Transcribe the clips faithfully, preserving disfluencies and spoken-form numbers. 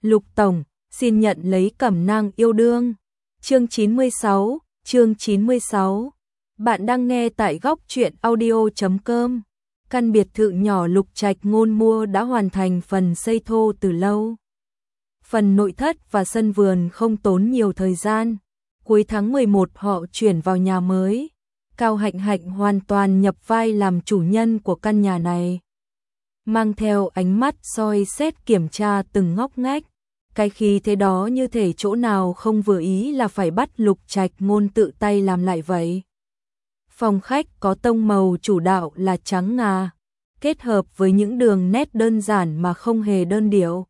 Lục Tổng, xin nhận lấy cẩm nang yêu đương. Chương chín mươi sáu, chương chín mươi sáu. Bạn đang nghe tại góc truyện audio chấm com. Căn biệt thự nhỏ Lục Trạch Ngôn mua đã hoàn thành phần xây thô từ lâu. Phần nội thất và sân vườn không tốn nhiều thời gian. Cuối tháng mười một họ chuyển vào nhà mới. Cao Hạnh Hạnh hoàn toàn nhập vai làm chủ nhân của căn nhà này. Mang theo ánh mắt soi xét kiểm tra từng ngóc ngách. Cái khí thế đó như thể chỗ nào không vừa ý là phải bắt Lục Trạch Ngôn tự tay làm lại vậy. Phòng khách có tông màu chủ đạo là trắng ngà, kết hợp với những đường nét đơn giản mà không hề đơn điệu.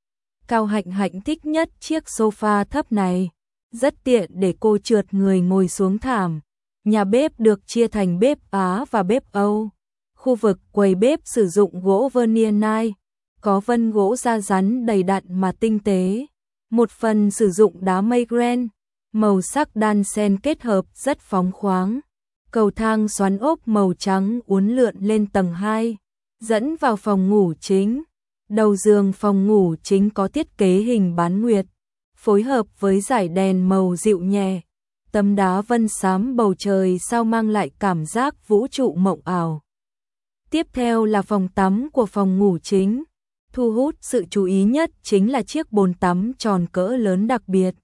Cao Hạnh Hạnh thích nhất chiếc sofa thấp này, rất tiện để cô trượt người ngồi xuống thảm. Nhà bếp được chia thành bếp Á và bếp Âu. Khu vực quầy bếp sử dụng gỗ vernier nai, có vân gỗ da rắn đầy đặn mà tinh tế. Một phần sử dụng đá mây gren, màu sắc đan xen kết hợp rất phóng khoáng. Cầu thang xoắn ốp màu trắng uốn lượn lên tầng hai, dẫn vào phòng ngủ chính. Đầu giường phòng ngủ chính có thiết kế hình bán nguyệt, phối hợp với dải đèn màu dịu nhẹ. Tấm đá vân xám bầu trời sao mang lại cảm giác vũ trụ mộng ảo. Tiếp theo là phòng tắm của phòng ngủ chính. Thu hút sự chú ý nhất chính là chiếc bồn tắm tròn cỡ lớn đặc biệt.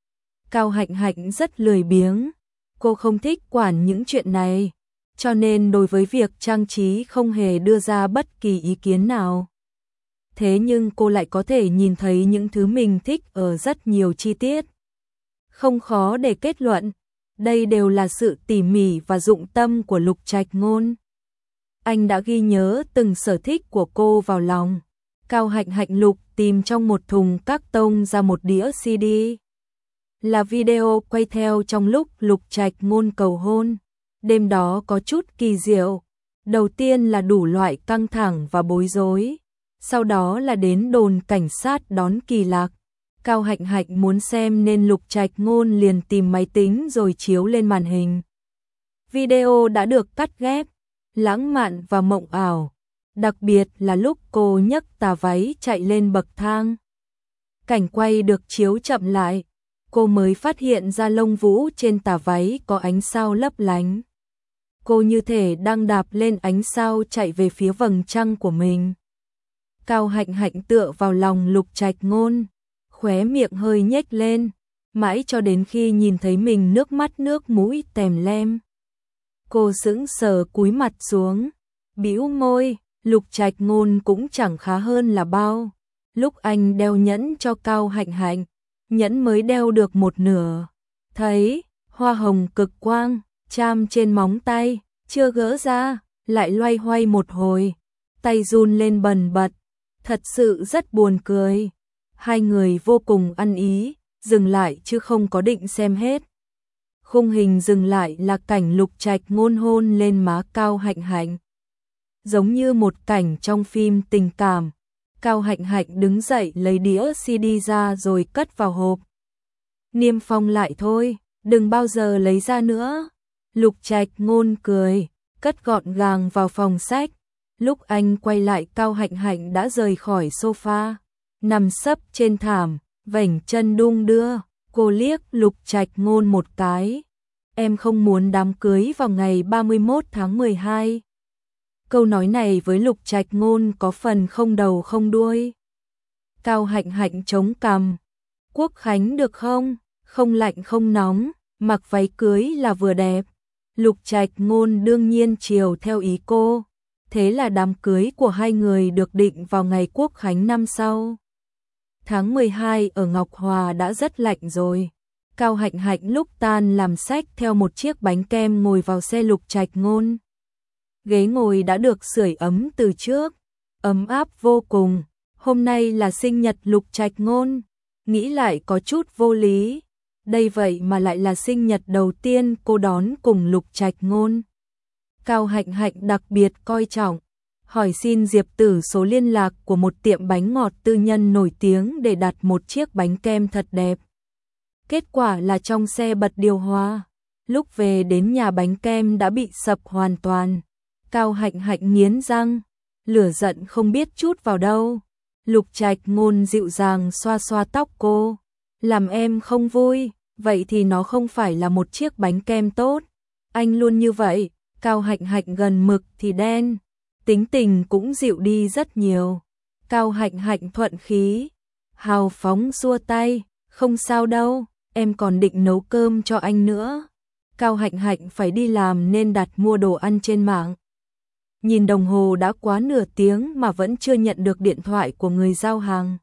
Cao Hạnh Hạnh rất lười biếng. Cô không thích quản những chuyện này, cho nên đối với việc trang trí không hề đưa ra bất kỳ ý kiến nào. Thế nhưng cô lại có thể nhìn thấy những thứ mình thích ở rất nhiều chi tiết. Không khó để kết luận, đây đều là sự tỉ mỉ và dụng tâm của Lục Trạch Ngôn. Anh đã ghi nhớ từng sở thích của cô vào lòng. Cao Hạnh Hạnh lục tìm trong một thùng các tông ra một đĩa xê đê. Là video quay theo trong lúc Lục Trạch Ngôn cầu hôn. Đêm đó có chút kỳ diệu. Đầu tiên là đủ loại căng thẳng và bối rối. Sau đó là đến đồn cảnh sát đón Kỳ Lạc. Cao Hạnh Hạnh muốn xem nên Lục Trạch Ngôn liền tìm máy tính rồi chiếu lên màn hình. Video đã được cắt ghép, lãng mạn và mộng ảo. Đặc biệt là lúc cô nhấc tà váy chạy lên bậc thang. Cảnh quay được chiếu chậm lại. Cô mới phát hiện ra lông vũ trên tà váy có ánh sao lấp lánh. Cô như thể đang đạp lên ánh sao chạy về phía vầng trăng của mình. Cao Hạnh Hạnh tựa vào lòng Lục Trạch Ngôn, khóe miệng hơi nhếch lên, mãi cho đến khi nhìn thấy mình nước mắt nước mũi tèm lem. Cô sững sờ cúi mặt xuống, bĩu môi. Lục Trạch Ngôn cũng chẳng khá hơn là bao. Lúc anh đeo nhẫn cho Cao Hạnh Hạnh, nhẫn mới đeo được một nửa. Thấy hoa hồng cực quang chạm trên móng tay, chưa gỡ ra, lại loay hoay một hồi, tay run lên bần bật. Thật sự rất buồn cười. Hai người vô cùng ăn ý, dừng lại chứ không có định xem hết. Khung hình dừng lại là cảnh Lục Trạch Ngôn hôn lên má Cao Hạnh Hạnh. Giống như một cảnh trong phim tình cảm. Cao Hạnh Hạnh đứng dậy lấy đĩa xê đê ra rồi cất vào hộp. Niêm phong lại thôi, đừng bao giờ lấy ra nữa. Lục Trạch Ngôn cười, cất gọn gàng vào phòng sách. Lúc anh quay lại Cao Hạnh Hạnh đã rời khỏi sofa, nằm sấp trên thảm, vểnh chân đung đưa. Cô liếc Lục Trạch Ngôn một cái. Em không muốn đám cưới vào ngày ba mươi mốt tháng mười hai. Câu nói này với Lục Trạch Ngôn có phần không đầu không đuôi. Cao Hạnh Hạnh chống cằm. Quốc khánh được không? Không lạnh không nóng, mặc váy cưới là vừa đẹp. Lục Trạch Ngôn đương nhiên chiều theo ý cô. Thế là đám cưới của hai người được định vào ngày Quốc khánh năm sau. Tháng mười hai ở Ngọc Hòa đã rất lạnh rồi. Cao Hạnh Hạnh lúc tan làm sách theo một chiếc bánh kem ngồi vào xe Lục Trạch Ngôn. Ghế ngồi đã được sưởi ấm từ trước, ấm áp vô cùng. Hôm nay là sinh nhật Lục Trạch Ngôn, nghĩ lại có chút vô lý. Đây vậy mà lại là sinh nhật đầu tiên cô đón cùng Lục Trạch Ngôn. Cao Hạnh Hạnh đặc biệt coi trọng, hỏi xin Diệp Tử số liên lạc của một tiệm bánh ngọt tư nhân nổi tiếng để đặt một chiếc bánh kem thật đẹp. Kết quả là trong xe bật điều hòa, lúc về đến nhà bánh kem đã bị sập hoàn toàn. Cao Hạnh Hạnh nghiến răng, lửa giận không biết trút vào đâu. Lục Trạch Ngôn dịu dàng xoa xoa tóc cô. Làm em không vui, vậy thì nó không phải là một chiếc bánh kem tốt. Anh luôn như vậy, Cao Hạnh Hạnh gần mực thì đen. Tính tình cũng dịu đi rất nhiều. Cao Hạnh Hạnh thuận khí, hào phóng xua tay, không sao đâu, em còn định nấu cơm cho anh nữa. Cao Hạnh Hạnh phải đi làm nên đặt mua đồ ăn trên mạng. Nhìn đồng hồ đã quá nửa tiếng mà vẫn chưa nhận được điện thoại của người giao hàng.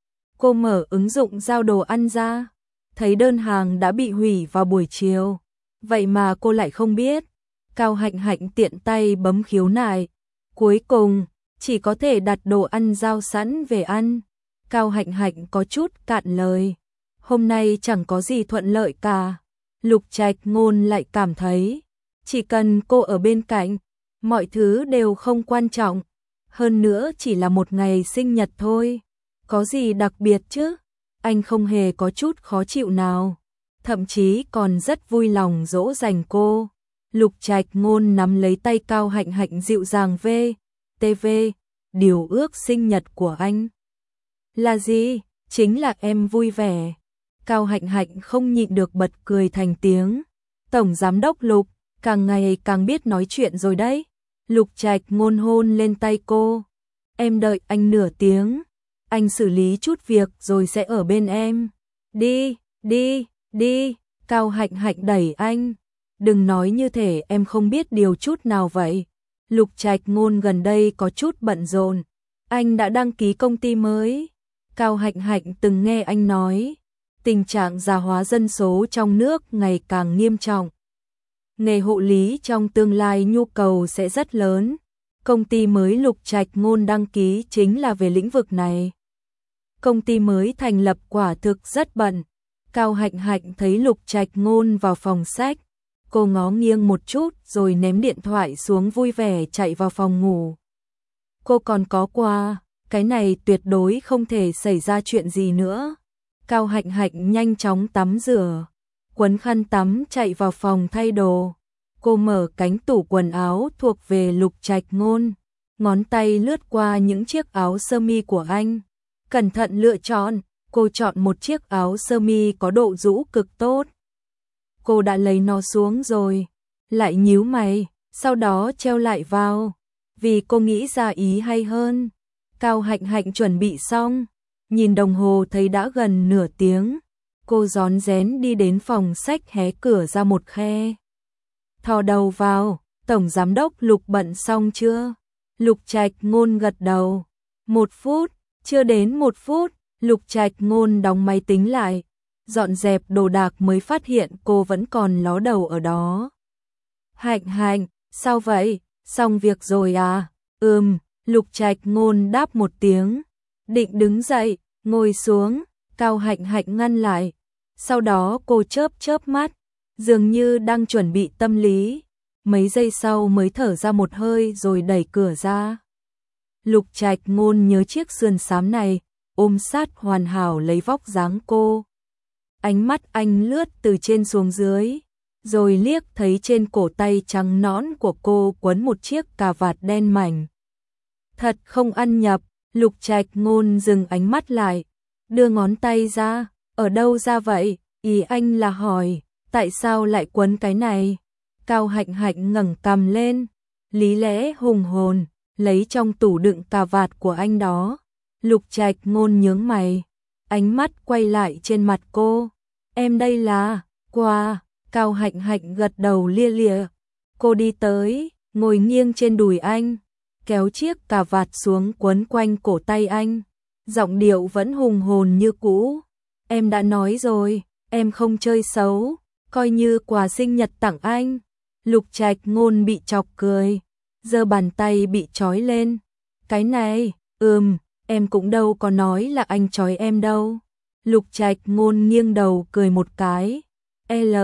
Cô mở ứng dụng giao đồ ăn ra, thấy đơn hàng đã bị hủy vào buổi chiều. Vậy mà cô lại không biết. Cao Hạnh Hạnh tiện tay bấm khiếu nại. Cuối cùng, chỉ có thể đặt đồ ăn giao sẵn về ăn. Cao Hạnh Hạnh có chút cạn lời. Hôm nay chẳng có gì thuận lợi cả. Lục Trạch Ngôn lại cảm thấy, chỉ cần cô ở bên cạnh, mọi thứ đều không quan trọng. Hơn nữa chỉ là một ngày sinh nhật thôi. Có gì đặc biệt chứ? Anh không hề có chút khó chịu nào. Thậm chí còn rất vui lòng dỗ dành cô. Lục Trạch Ngôn nắm lấy tay Cao Hạnh Hạnh dịu dàng về. tê vê, điều ước sinh nhật của anh là gì? Chính là em vui vẻ. Cao Hạnh Hạnh không nhịn được bật cười thành tiếng. Tổng giám đốc Lục, càng ngày càng biết nói chuyện rồi đấy. Lục Trạch Ngôn hôn lên tay cô. Em đợi anh nửa tiếng. Anh xử lý chút việc rồi sẽ ở bên em. Đi, đi, đi. Cao Hạnh Hạnh đẩy anh. Đừng nói như thể em không biết điều chút nào vậy. Lục Trạch Ngôn gần đây có chút bận rộn. Anh đã đăng ký công ty mới. Cao Hạnh Hạnh từng nghe anh nói, tình trạng già hóa dân số trong nước ngày càng nghiêm trọng. Nghề hộ lý trong tương lai nhu cầu sẽ rất lớn. Công ty mới Lục Trạch Ngôn đăng ký chính là về lĩnh vực này. Công ty mới thành lập quả thực rất bận. Cao Hạnh Hạnh thấy Lục Trạch Ngôn vào phòng sách. Cô ngó nghiêng một chút rồi ném điện thoại xuống vui vẻ chạy vào phòng ngủ. Cô còn có quà, cái này tuyệt đối không thể xảy ra chuyện gì nữa. Cao Hạnh Hạnh nhanh chóng tắm rửa, quấn khăn tắm chạy vào phòng thay đồ. Cô mở cánh tủ quần áo thuộc về Lục Trạch Ngôn, ngón tay lướt qua những chiếc áo sơ mi của anh. Cẩn thận lựa chọn, cô chọn một chiếc áo sơ mi có độ rũ cực tốt. Cô đã lấy nó xuống rồi, lại nhíu mày, sau đó treo lại vào, vì cô nghĩ ra ý hay hơn. Cao Hạnh Hạnh chuẩn bị xong, nhìn đồng hồ thấy đã gần nửa tiếng. Cô rón rén đi đến phòng sách hé cửa ra một khe. Thò đầu vào, Tổng Giám đốc Lục bận xong chưa? Lục Trạch Ngôn gật đầu. Một phút, chưa đến một phút, Lục Trạch Ngôn đóng máy tính lại. Dọn dẹp đồ đạc mới phát hiện cô vẫn còn ló đầu ở đó. Hạnh Hạnh, sao vậy? Xong việc rồi à? Ừm, Lục Trạch Ngôn đáp một tiếng. Định đứng dậy, ngồi xuống, Cao Hạnh Hạnh ngăn lại. Sau đó cô chớp chớp mắt, dường như đang chuẩn bị tâm lý. Mấy giây sau mới thở ra một hơi rồi đẩy cửa ra. Lục Trạch Ngôn nhớ chiếc sườn xám này, ôm sát hoàn hảo lấy vóc dáng cô. Ánh mắt anh lướt từ trên xuống dưới, rồi liếc thấy trên cổ tay trắng nõn của cô quấn một chiếc cà vạt đen mảnh. Thật không ăn nhập, Lục Trạch Ngôn dừng ánh mắt lại, đưa ngón tay ra, ở đâu ra vậy? Ý anh là hỏi, tại sao lại quấn cái này? Cao Hạnh Hạnh ngẩng cằm lên, lý lẽ hùng hồn, lấy trong tủ đựng cà vạt của anh đó. Lục Trạch Ngôn nhướng mày, ánh mắt quay lại trên mặt cô. Em đây là quà. Cao Hạnh Hạnh gật đầu lia lịa. Cô đi tới, ngồi nghiêng trên đùi anh, kéo chiếc cà vạt xuống quấn quanh cổ tay anh. Giọng điệu vẫn hùng hồn như cũ. Em đã nói rồi, em không chơi xấu, coi như quà sinh nhật tặng anh. Lục Trạch Ngôn bị chọc cười, giơ bàn tay bị trói lên. Cái này, ừm, em cũng đâu có nói là anh trói em đâu. Lục Trạch Ngôn nghiêng đầu cười một cái. L,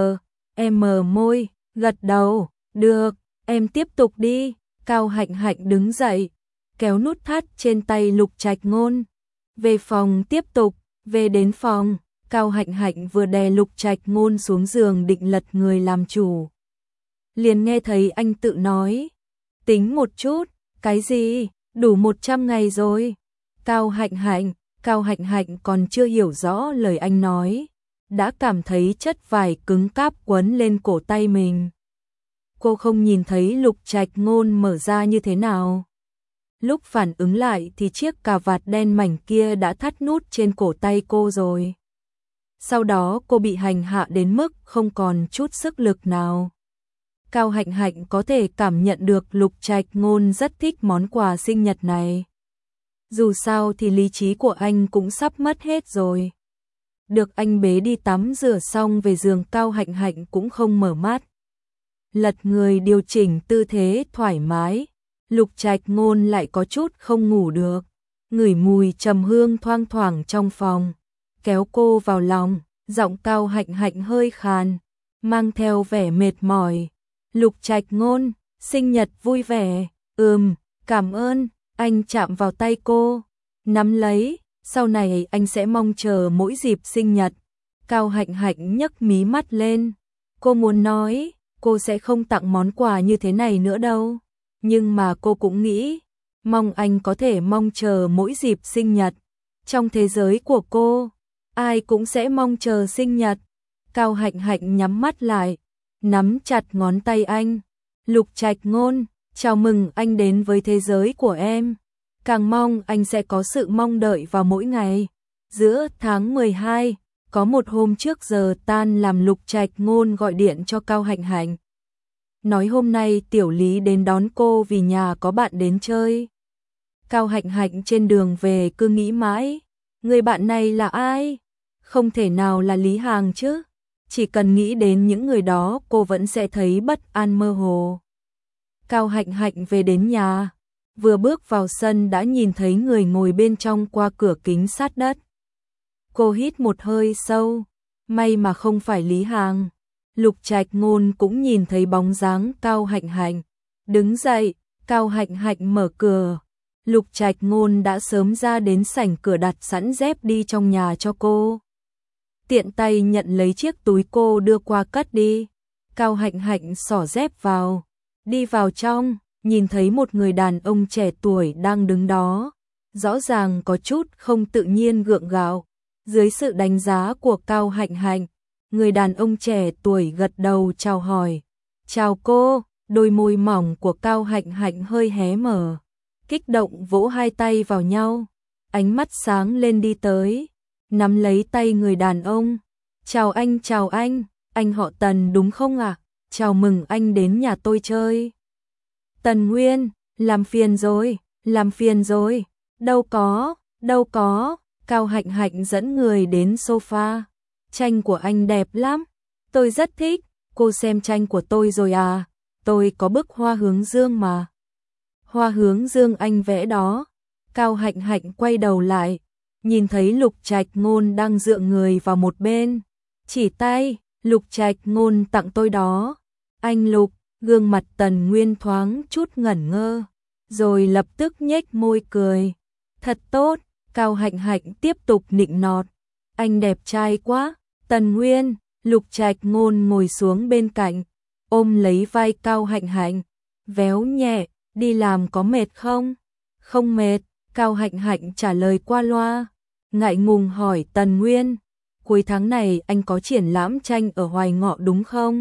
M môi, gật đầu, được, em tiếp tục đi. Cao Hạnh Hạnh đứng dậy, kéo nút thắt trên tay Lục Trạch Ngôn. Về phòng tiếp tục, về đến phòng, Cao Hạnh Hạnh vừa đè Lục Trạch Ngôn xuống giường định lật người làm chủ. Liền nghe thấy anh tự nói, tính một chút, cái gì, đủ một trăm ngày rồi. Cao Hạnh Hạnh, Cao Hạnh Hạnh còn chưa hiểu rõ lời anh nói, đã cảm thấy chất vải cứng cáp quấn lên cổ tay mình. Cô không nhìn thấy Lục Trạch Ngôn mở ra như thế nào. Lúc phản ứng lại thì chiếc cà vạt đen mảnh kia đã thắt nút trên cổ tay cô rồi. Sau đó cô bị hành hạ đến mức không còn chút sức lực nào. Cao Hạnh Hạnh có thể cảm nhận được Lục Trạch Ngôn rất thích món quà sinh nhật này. Dù sao thì lý trí của anh cũng sắp mất hết rồi. Được anh bế đi tắm rửa xong về giường, Cao Hạnh Hạnh cũng không mở mắt. Lật người điều chỉnh tư thế thoải mái, Lục Trạch Ngôn lại có chút không ngủ được. Ngửi mùi trầm hương thoang thoảng trong phòng, kéo cô vào lòng, giọng Cao Hạnh Hạnh hơi khàn, mang theo vẻ mệt mỏi. Lục Trạch Ngôn, sinh nhật vui vẻ. Ừm, cảm ơn. Anh chạm vào tay cô, nắm lấy, sau này anh sẽ mong chờ mỗi dịp sinh nhật. Cao Hạnh Hạnh nhấc mí mắt lên, cô muốn nói, cô sẽ không tặng món quà như thế này nữa đâu. Nhưng mà cô cũng nghĩ, mong anh có thể mong chờ mỗi dịp sinh nhật. Trong thế giới của cô, ai cũng sẽ mong chờ sinh nhật. Cao Hạnh Hạnh nhắm mắt lại, nắm chặt ngón tay anh. Lục Trạch Ngôn, chào mừng anh đến với thế giới của em. Càng mong anh sẽ có sự mong đợi vào mỗi ngày. Giữa tháng mười hai, có một hôm trước giờ tan làm, Lục Trạch Ngôn gọi điện cho Cao Hạnh Hạnh. Nói hôm nay Tiểu Lý đến đón cô vì nhà có bạn đến chơi. Cao Hạnh Hạnh trên đường về cứ nghĩ mãi, người bạn này là ai? Không thể nào là Lý Hàng chứ. Chỉ cần nghĩ đến những người đó cô vẫn sẽ thấy bất an mơ hồ. Cao Hạnh Hạnh về đến nhà, vừa bước vào sân đã nhìn thấy người ngồi bên trong qua cửa kính sát đất. Cô hít một hơi sâu, may mà không phải Lý Hàng. Lục Trạch Ngôn cũng nhìn thấy bóng dáng Cao Hạnh Hạnh, đứng dậy. Cao Hạnh Hạnh mở cửa, Lục Trạch Ngôn đã sớm ra đến sảnh cửa đặt sẵn dép đi trong nhà cho cô. Tiện tay nhận lấy chiếc túi cô đưa qua cất đi. Cao Hạnh Hạnh xỏ dép vào, đi vào trong, nhìn thấy một người đàn ông trẻ tuổi đang đứng đó, rõ ràng có chút không tự nhiên gượng gạo. Dưới sự đánh giá của Cao Hạnh Hạnh, người đàn ông trẻ tuổi gật đầu chào hỏi. Chào cô. Đôi môi mỏng của Cao Hạnh Hạnh hơi hé mở, kích động vỗ hai tay vào nhau, ánh mắt sáng lên đi tới, nắm lấy tay người đàn ông. Chào anh, chào anh, anh họ Tần đúng không ạ? À? Chào mừng anh đến nhà tôi chơi. Tần Nguyên, làm phiền rồi, làm phiền rồi. Đâu có, đâu có. Cao Hạnh Hạnh dẫn người đến sofa. Tranh của anh đẹp lắm, tôi rất thích. Cô xem tranh của tôi rồi à? Tôi có bức hoa hướng dương mà. Hoa hướng dương anh vẽ đó. Cao Hạnh Hạnh quay đầu lại, nhìn thấy Lục Trạch Ngôn đang dựa người vào một bên, chỉ tay. Lục Trạch Ngôn tặng tôi đó. Anh Lục. Gương mặt Tần Nguyên thoáng chút ngẩn ngơ, rồi lập tức nhếch môi cười. Thật tốt. Cao Hạnh Hạnh tiếp tục nịnh nọt. Anh đẹp trai quá. Tần Nguyên. Lục Trạch Ngôn ngồi xuống bên cạnh, ôm lấy vai Cao Hạnh Hạnh, véo nhẹ. Đi làm có mệt không? Không mệt. Cao Hạnh Hạnh trả lời qua loa, ngại ngùng hỏi Tần Nguyên. Cuối tháng này anh có triển lãm tranh ở Hoài Ngọ đúng không?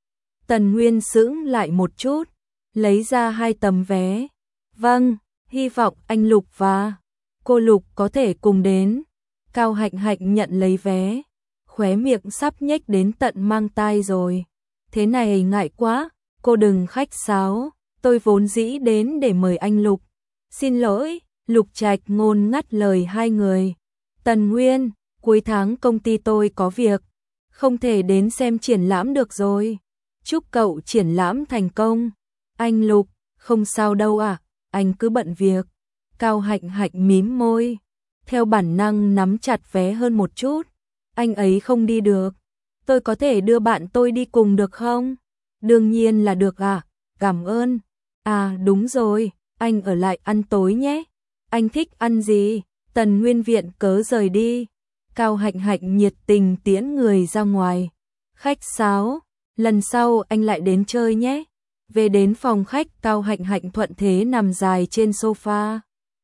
Tần Nguyên sững lại một chút, lấy ra hai tấm vé. Vâng, hy vọng anh Lục và cô Lục có thể cùng đến. Cao Hạnh Hạnh nhận lấy vé, khóe miệng sắp nhếch đến tận mang tai rồi. Thế này ngại quá, cô đừng khách sáo, tôi vốn dĩ đến để mời anh Lục. Xin lỗi. Lục Trạch Ngôn ngắt lời hai người. Tần Nguyên, cuối tháng công ty tôi có việc, không thể đến xem triển lãm được rồi. Chúc cậu triển lãm thành công. Anh Lục, không sao đâu ạ, à, anh cứ bận việc. Cao Hạnh Hạnh mím môi, theo bản năng nắm chặt vé hơn một chút. Anh ấy không đi được, tôi có thể đưa bạn tôi đi cùng được không? Đương nhiên là được ạ, à, cảm ơn. À đúng rồi, anh ở lại ăn tối nhé. Anh thích ăn gì? Tần Nguyên viện cớ rời đi. Cao Hạnh Hạnh nhiệt tình tiễn người ra ngoài. Khách sáo, lần sau anh lại đến chơi nhé. Về đến phòng khách, Cao Hạnh Hạnh thuận thế nằm dài trên sofa.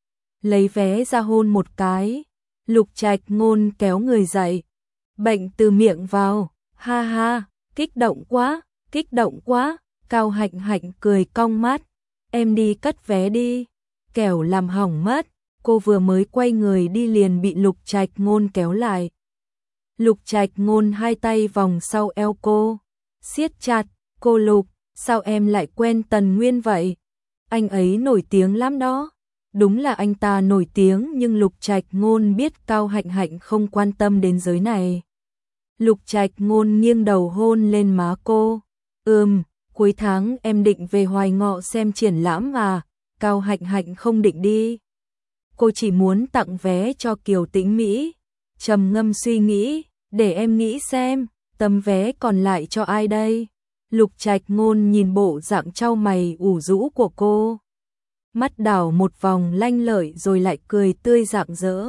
lấy vé ra hôn một cái. Lục Trạch Ngôn kéo người dậy. Bệnh từ miệng vào, ha ha, kích động quá, kích động quá. Cao Hạnh Hạnh cười cong mắt. Em đi cất vé đi, kẻo làm hỏng mất. Cô vừa mới quay người đi liền bị Lục Trạch Ngôn kéo lại. Lục Trạch Ngôn hai tay vòng sau eo cô, siết chặt. Cô Lục, sao em lại quen Tần Nguyên vậy? Anh ấy nổi tiếng lắm đó. Đúng là anh ta nổi tiếng, nhưng Lục Trạch Ngôn biết Cao Hạnh Hạnh không quan tâm đến giới này. Lục Trạch Ngôn nghiêng đầu hôn lên má cô. Ừm, cuối tháng em định về Hoài Ngọ xem triển lãm à? Cao Hạnh Hạnh không định đi. Cô chỉ muốn tặng vé cho Kiều Tĩnh Mỹ. Trầm ngâm suy nghĩ, để em nghĩ xem, tấm vé còn lại cho ai đây? Lục Trạch Ngôn nhìn bộ dạng trao mày ủ rũ của cô. Mắt đảo một vòng lanh lợi rồi lại cười tươi rạng rỡ.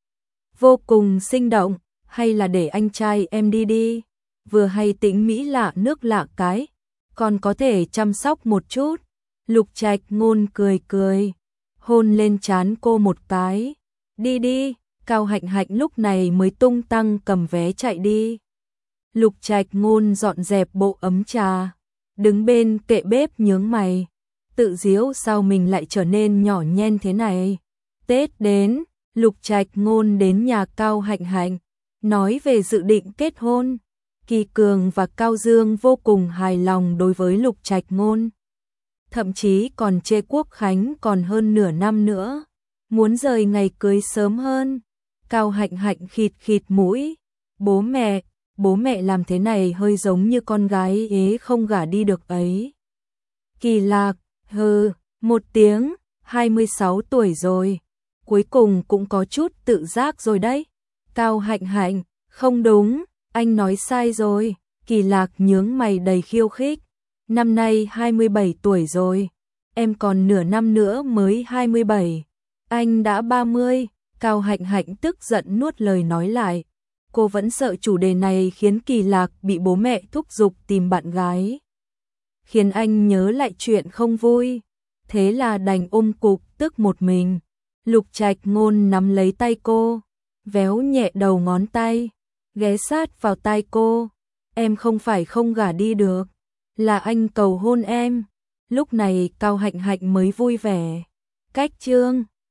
Vô cùng sinh động, hay là để anh trai em đi đi. Vừa hay Tĩnh Mỹ lạ nước lạ cái, còn có thể chăm sóc một chút. Lục Trạch Ngôn cười cười, hôn lên trán cô một cái. Đi đi. Cao Hạnh Hạnh lúc này mới tung tăng cầm vé chạy đi. Lục Trạch Ngôn dọn dẹp bộ ấm trà, đứng bên kệ bếp nhướng mày, tự giễu sao mình lại trở nên nhỏ nhen thế này. Tết đến, Lục Trạch Ngôn đến nhà Cao Hạnh Hạnh, nói về dự định kết hôn. Kỳ Cường và Cao Dương vô cùng hài lòng đối với Lục Trạch Ngôn, thậm chí còn chê Quốc Khánh còn hơn nửa năm nữa, muốn rời ngày cưới sớm hơn. Cao Hạnh Hạnh khịt khịt mũi. Bố mẹ, bố mẹ làm thế này hơi giống như con gái ế không gả đi được ấy. Kỳ Lạc, hừ, một tiếng, hai mươi sáu tuổi rồi, cuối cùng cũng có chút tự giác rồi đấy. Cao Hạnh Hạnh, không đúng, anh nói sai rồi. Kỳ Lạc nhướng mày đầy khiêu khích. Năm nay hai mươi bảy tuổi rồi, em còn nửa năm nữa mới hai mươi bảy, anh đã ba mươi. Cao Hạnh Hạnh tức giận nuốt lời nói lại. Cô vẫn sợ chủ đề này khiến Kỳ Lạc bị bố mẹ thúc giục tìm bạn gái, khiến anh nhớ lại chuyện không vui. Thế là đành ôm cục tức một mình. Lục Trạch Ngôn nắm lấy tay cô, véo nhẹ đầu ngón tay, ghé sát vào tai cô. Em không phải không gả đi được, là anh cầu hôn em. Lúc này Cao Hạnh Hạnh mới vui vẻ. Cách chương